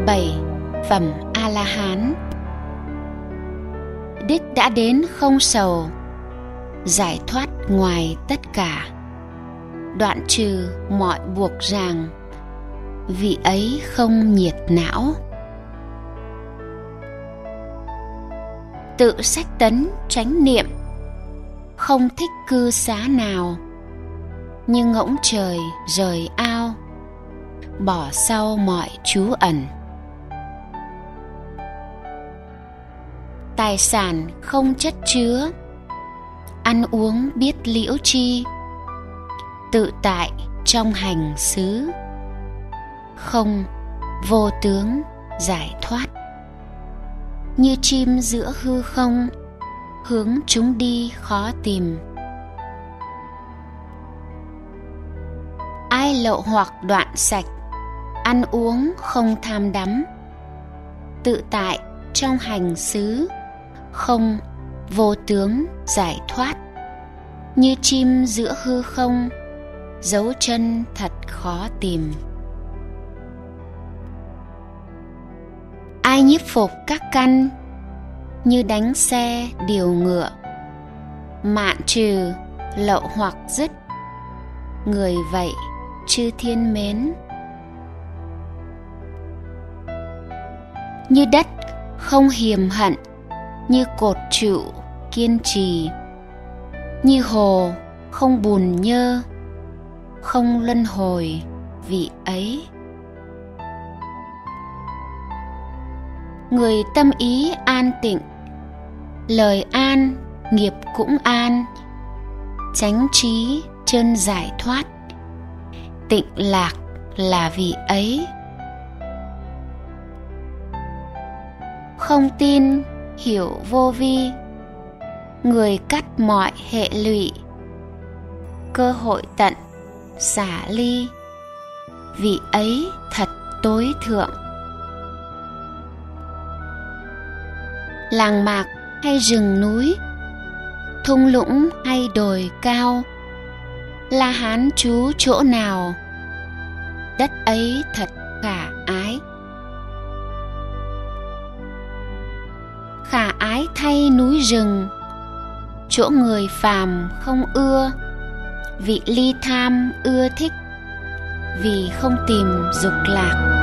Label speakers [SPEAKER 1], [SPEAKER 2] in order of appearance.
[SPEAKER 1] 7. Phẩm A-la-hán. Đích đã đến không sầu, giải thoát ngoài tất cả, đoạn trừ mọi buộc ràng, vị ấy không nhiệt não. Tự sách tấn chánh niệm, không thích cư xá nào, như ngỗng trời rời ao, bỏ sau mọi trú ẩn. Tài sản không chất chứa, ăn uống biết liễu chi, tự tại trong hành xứ, không vô tướng giải thoát. Như chim giữa hư không, hướng chúng đi khó tìm. Ai lậu hoặc đoạn sạch, ăn uống không tham đắm, tự tại trong hành xứ, không vô tướng giải thoát. Như chim giữa hư không, dấu chân thật khó tìm. Ai nhiếp phục các căn, như đánh xe điều ngựa, mạn trừ lậu hoặc dứt, người vậy chư thiên mến. Như đất không hiềm hận, như cột trụ kiên trì, như hồ không bùn nhơ, không luân hồi vị ấy. Người tâm ý an tịnh, lời an nghiệp cũng an, chánh trí chân giải thoát, tịnh lạc là vị ấy. Không tin hiểu vô vi, người cắt mọi hệ lụy, cơ hội tận xả ly, vị ấy thật tối thượng. Làng mạc hay rừng núi, thung lũng hay đồi cao, La Hán trú chỗ nào, đất ấy thật khả ái. Khả ái thay núi rừng, chỗ người phàm không ưa, vị ly tham ưa thích, vì không tìm dục lạc.